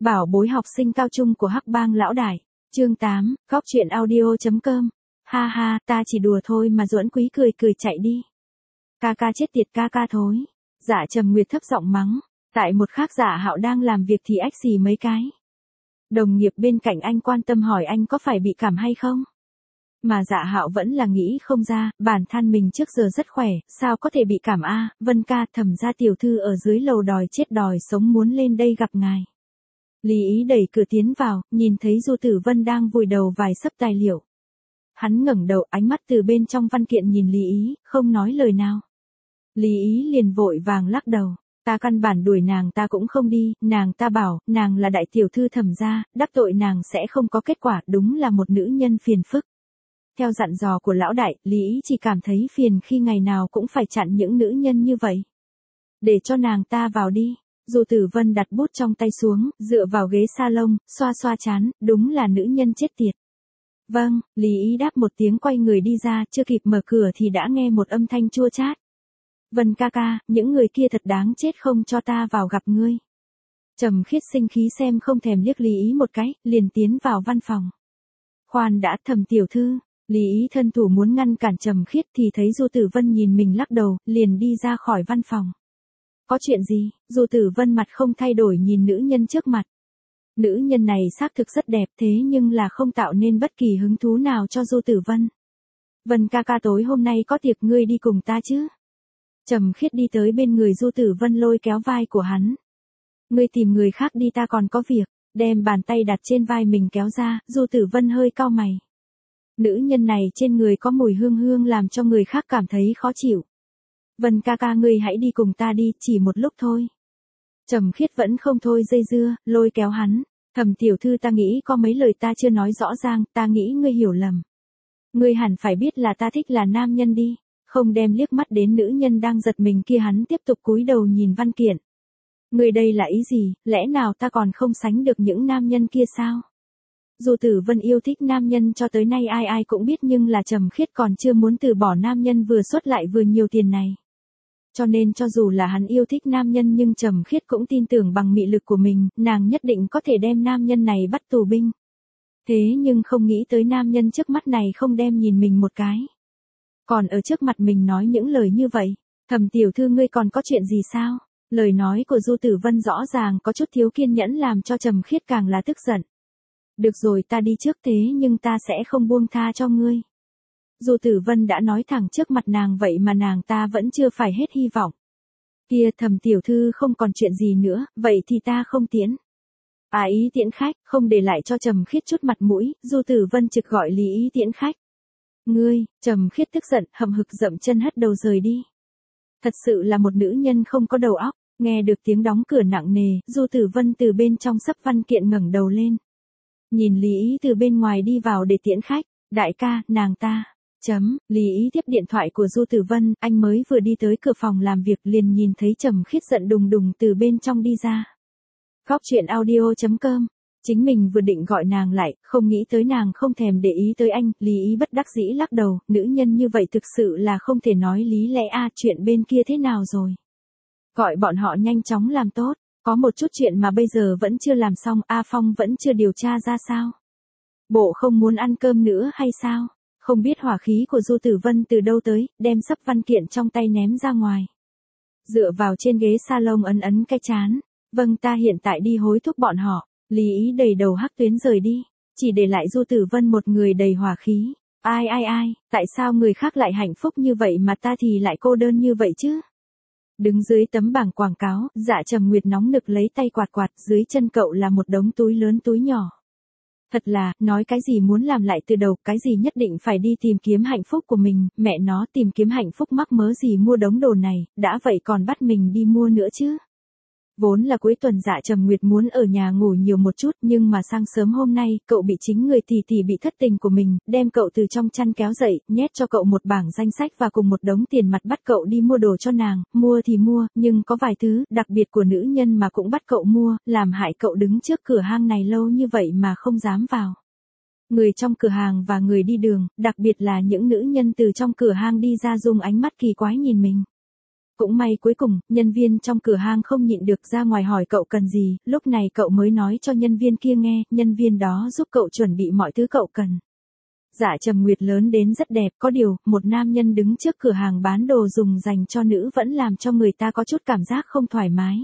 Bảo bối học sinh cao trung của Hắc Bang lão đại. Chương 8, Góc truyện audio.com. Ha ha, ta chỉ đùa thôi mà Duẫn Quý cười cười chạy đi. Ca ca chết tiệt ca ca thối. Dạ Trầm Nguyệt thấp giọng mắng. Tại một khác Dạ Hạo đang làm việc thì ách xì mấy cái. Đồng nghiệp bên cạnh anh quan tâm hỏi anh có phải bị cảm hay không? Mà Dạ Hạo vẫn là nghĩ không ra, bản thân mình trước giờ rất khỏe, sao có thể bị cảm a? Vân ca, Thẩm gia tiểu thư ở dưới lầu đòi chết đòi sống muốn lên đây gặp ngài. Lý Ý đẩy cửa tiến vào, nhìn thấy Du Tử Vân đang vùi đầu vài sấp tài liệu. Hắn ngẩng đầu, ánh mắt từ bên trong văn kiện nhìn Lý Ý, không nói lời nào. Lý Ý liền vội vàng lắc đầu. Ta căn bản đuổi nàng ta cũng không đi, nàng ta bảo, nàng là đại tiểu thư Thẩm gia, đắc tội nàng sẽ không có kết quả, đúng là một nữ nhân phiền phức. Theo dặn dò của lão đại, Lý Ý chỉ cảm thấy phiền khi ngày nào cũng phải chặn những nữ nhân như vậy. Để cho nàng ta vào đi. Du Tử Vân đặt bút trong tay xuống, dựa vào ghế salon, xoa xoa trán, đúng là nữ nhân chết tiệt. Vâng, Lý Ý đáp một tiếng quay người đi ra, chưa kịp mở cửa thì đã nghe một âm thanh chua chát. Vân ca ca, những người kia thật đáng chết không cho ta vào gặp ngươi. Trầm Khiết sinh khí xem không thèm liếc Lý Ý một cái, liền tiến vào văn phòng. Khoan đã, Thẩm tiểu thư. Lý Ý thân thủ muốn ngăn cản Trầm Khiết thì thấy Du Tử Vân nhìn mình lắc đầu, liền đi ra khỏi văn phòng. Có chuyện gì? Du Tử Vân mặt không thay đổi nhìn nữ nhân trước mặt. Nữ nhân này xác thực rất đẹp thế nhưng là không tạo nên bất kỳ hứng thú nào cho Du Tử Vân. Vân ca ca tối hôm nay có tiệc ngươi đi cùng ta chứ? Trầm Khiết đi tới bên người Du Tử Vân lôi kéo vai của hắn. Ngươi tìm người khác đi ta còn có việc, đem bàn tay đặt trên vai mình kéo ra, Du Tử Vân hơi cau mày. Nữ nhân này trên người có mùi hương hương làm cho người khác cảm thấy khó chịu. Vân ca ca ngươi hãy đi cùng ta đi, chỉ một lúc thôi. Trầm Khiết vẫn không thôi dây dưa, lôi kéo hắn. Thẩm tiểu thư ta nghĩ có mấy lời ta chưa nói rõ ràng, ta nghĩ ngươi hiểu lầm. Ngươi hẳn phải biết là ta thích là nam nhân đi, không đem liếc mắt đến nữ nhân đang giật mình kia. Hắn tiếp tục cúi đầu nhìn văn kiện. Ngươi đây là ý gì, lẽ nào ta còn không sánh được những nam nhân kia sao? Du Tử Vân yêu thích nam nhân cho tới nay ai ai cũng biết nhưng là Trầm Khiết còn chưa muốn từ bỏ nam nhân vừa xuất lại vừa nhiều tiền này. Cho nên cho dù là hắn yêu thích nam nhân nhưng Trầm Khiết cũng tin tưởng bằng mị lực của mình, nàng nhất định có thể đem nam nhân này bắt tù binh. Thế nhưng không nghĩ tới nam nhân trước mắt này không đem nhìn mình một cái. Còn ở trước mặt mình nói những lời như vậy, Thẩm tiểu thư ngươi còn có chuyện gì sao? Lời nói của Du Tử Vân rõ ràng có chút thiếu kiên nhẫn làm cho Trầm Khiết càng là tức giận. Được rồi ta đi trước thế nhưng ta sẽ không buông tha cho ngươi. Du Tử Vân đã nói thẳng trước mặt nàng vậy mà nàng ta vẫn chưa phải hết hy vọng. Kia Thẩm tiểu thư không còn chuyện gì nữa, vậy thì ta không tiễn. Ý tiễn khách, không để lại cho Trầm Khiết chút mặt mũi, Du Tử Vân trực gọi Lý Ý tiễn khách. Ngươi, Trầm Khiết tức giận, hậm hực dậm chân hất đầu rời đi. Thật sự là một nữ nhân không có đầu óc, nghe được tiếng đóng cửa nặng nề, Du Tử Vân từ bên trong sấp văn kiện ngẩng đầu lên. Nhìn Lý Ý từ bên ngoài đi vào để tiễn khách, đại ca, nàng ta. Lý Ý tiếp điện thoại của Du Tử Vân, anh mới vừa đi tới cửa phòng làm việc liền nhìn thấy Trầm Khiết giận đùng đùng từ bên trong đi ra. Góc truyện audio.com. Chính mình vừa định gọi nàng lại, không nghĩ tới nàng không thèm để ý tới anh, Lý Ý bất đắc dĩ lắc đầu, nữ nhân như vậy thực sự là không thể nói lý lẽ chuyện bên kia thế nào rồi. Gọi bọn họ nhanh chóng làm tốt. Có một chút chuyện mà bây giờ vẫn chưa làm xong, A Phong vẫn chưa điều tra ra sao? Bộ không muốn ăn cơm nữa hay sao? Không biết hỏa khí của Du Tử Vân từ đâu tới, đem sấp văn kiện trong tay ném ra ngoài. Dựa vào trên ghế salon ấn ấn cái chán. Vâng ta hiện tại đi hối thúc bọn họ. Lý Ý đầy đầu hắc tuyến rời đi. Chỉ để lại Du Tử Vân một người đầy hỏa khí. Ai, tại sao người khác lại hạnh phúc như vậy mà ta thì lại cô đơn như vậy chứ? Đứng dưới tấm bảng quảng cáo, Dạ Trầm Nguyệt nóng nực lấy tay quạt quạt, dưới chân cậu là một đống túi lớn túi nhỏ. Thật là, nói cái gì muốn làm lại từ đầu, cái gì nhất định phải đi tìm kiếm hạnh phúc của mình, mẹ nó tìm kiếm hạnh phúc mắc mớ gì mua đống đồ này, đã vậy còn bắt mình đi mua nữa chứ. Vốn là cuối tuần Dạ Trầm Nguyệt muốn ở nhà ngủ nhiều một chút nhưng mà sáng sớm hôm nay, cậu bị chính người tỷ tỷ bị thất tình của mình, đem cậu từ trong chăn kéo dậy, nhét cho cậu một bảng danh sách và cùng một đống tiền mặt bắt cậu đi mua đồ cho nàng, mua thì mua, nhưng có vài thứ, đặc biệt của nữ nhân mà cũng bắt cậu mua, làm hại cậu đứng trước cửa hàng này lâu như vậy mà không dám vào. Người trong cửa hàng và người đi đường, đặc biệt là những nữ nhân từ trong cửa hàng đi ra dùng ánh mắt kỳ quái nhìn mình. Cũng may cuối cùng, nhân viên trong cửa hàng không nhịn được ra ngoài hỏi cậu cần gì, lúc này cậu mới nói cho nhân viên kia nghe, nhân viên đó giúp cậu chuẩn bị mọi thứ cậu cần. Dạ Trầm Nguyệt lớn đến rất đẹp, có điều, một nam nhân đứng trước cửa hàng bán đồ dùng dành cho nữ vẫn làm cho người ta có chút cảm giác không thoải mái.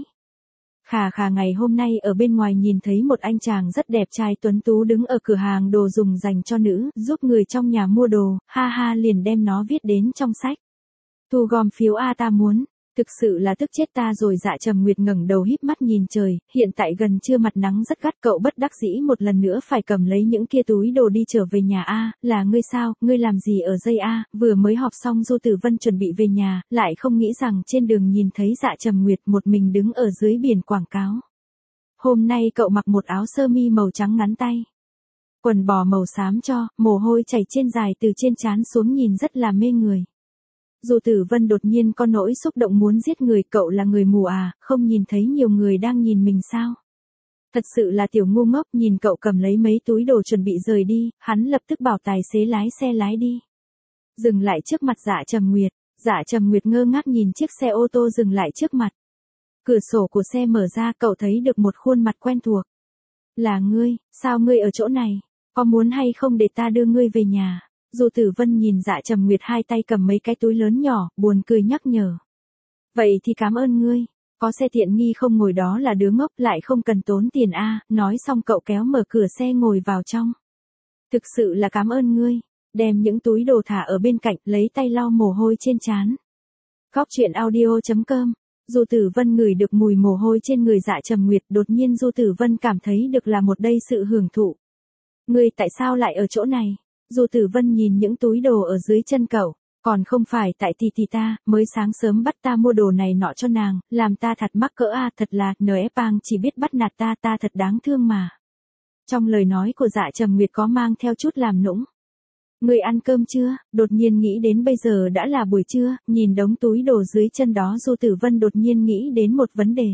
Khà ngày hôm nay ở bên ngoài nhìn thấy một anh chàng rất đẹp trai tuấn tú đứng ở cửa hàng đồ dùng dành cho nữ, giúp người trong nhà mua đồ, ha ha liền đem nó viết đến trong sách. Thu gom phiếu A ta muốn, thực sự là tức chết ta rồi. Dạ Trầm Nguyệt ngẩng đầu híp mắt nhìn trời, hiện tại gần trưa mặt nắng rất gắt, cậu bất đắc dĩ một lần nữa phải cầm lấy những kia túi đồ đi trở về nhà. A, là ngươi sao, ngươi làm gì ở dây A, vừa mới họp xong Du Tử Vân chuẩn bị về nhà, lại không nghĩ rằng trên đường nhìn thấy Dạ Trầm Nguyệt một mình đứng ở dưới biển quảng cáo. Hôm nay cậu mặc một áo sơ mi màu trắng ngắn tay, quần bò màu xám cho, mồ hôi chảy trên dài từ trên trán xuống nhìn rất là mê người. Du Tử Vân đột nhiên có nỗi xúc động muốn giết người, cậu là người mù à, không nhìn thấy nhiều người đang nhìn mình sao? Thật sự là tiểu ngu ngốc. Nhìn cậu cầm lấy mấy túi đồ chuẩn bị rời đi, hắn lập tức bảo tài xế lái xe lái đi. Dừng lại trước mặt Dạ Trầm Nguyệt, Dạ Trầm Nguyệt ngơ ngác nhìn chiếc xe ô tô dừng lại trước mặt. Cửa sổ của xe mở ra, cậu thấy được một khuôn mặt quen thuộc. Là ngươi, sao ngươi ở chỗ này? Có muốn hay không để ta đưa ngươi về nhà? Du Tử Vân nhìn Dạ Trầm Nguyệt hai tay cầm mấy cái túi lớn nhỏ, buồn cười nhắc nhở. Vậy thì cảm ơn ngươi, có xe tiện nghi không ngồi đó là đứa ngốc, lại không cần tốn tiền a. Nói xong cậu kéo mở cửa xe ngồi vào trong. Thực sự là cảm ơn ngươi, đem những túi đồ thả ở bên cạnh, lấy tay lau mồ hôi trên trán. Góc truyện audio.com. Du Tử Vân ngửi được mùi mồ hôi trên người Dạ Trầm Nguyệt, đột nhiên Du Tử Vân cảm thấy được là một đây sự hưởng thụ. Ngươi tại sao lại ở chỗ này? Du Tử Vân nhìn những túi đồ ở dưới chân cậu, còn không phải tại tỷ ta, mới sáng sớm bắt ta mua đồ này nọ cho nàng, làm ta thật mắc cỡ a, thật là, Pang chỉ biết bắt nạt ta thật đáng thương mà. Trong lời nói của Dạ Trầm Nguyệt có mang theo chút làm nũng. Ngươi ăn cơm chưa? Đột nhiên nghĩ đến bây giờ đã là buổi trưa, nhìn đống túi đồ dưới chân đó Du Tử Vân đột nhiên nghĩ đến một vấn đề.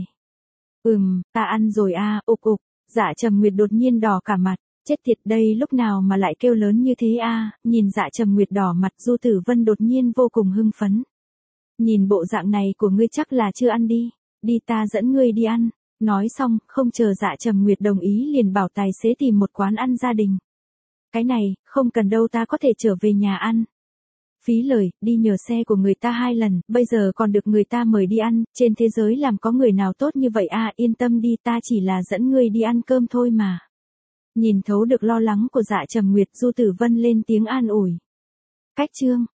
Ta ăn rồi a, ục. Dạ Trầm Nguyệt đột nhiên đỏ cả mặt. Chết tiệt, đây lúc nào mà lại kêu lớn như thế a? Nhìn Dạ Trầm Nguyệt đỏ mặt, Du Tử Vân đột nhiên vô cùng hưng phấn. Nhìn bộ dạng này của ngươi chắc là chưa ăn đi, đi ta dẫn ngươi đi ăn. Nói xong, không chờ Dạ Trầm Nguyệt đồng ý liền bảo tài xế tìm một quán ăn gia đình. Cái này, không cần đâu, ta có thể trở về nhà ăn. Phí lời, đi nhờ xe của người ta 2 lần, bây giờ còn được người ta mời đi ăn, trên thế giới làm có người nào tốt như vậy a? Yên tâm đi, ta chỉ là dẫn ngươi đi ăn cơm thôi mà. Nhìn thấu được lo lắng của Dạ Trầm Nguyệt, Du Tử Vân lên tiếng an ủi. Cách chương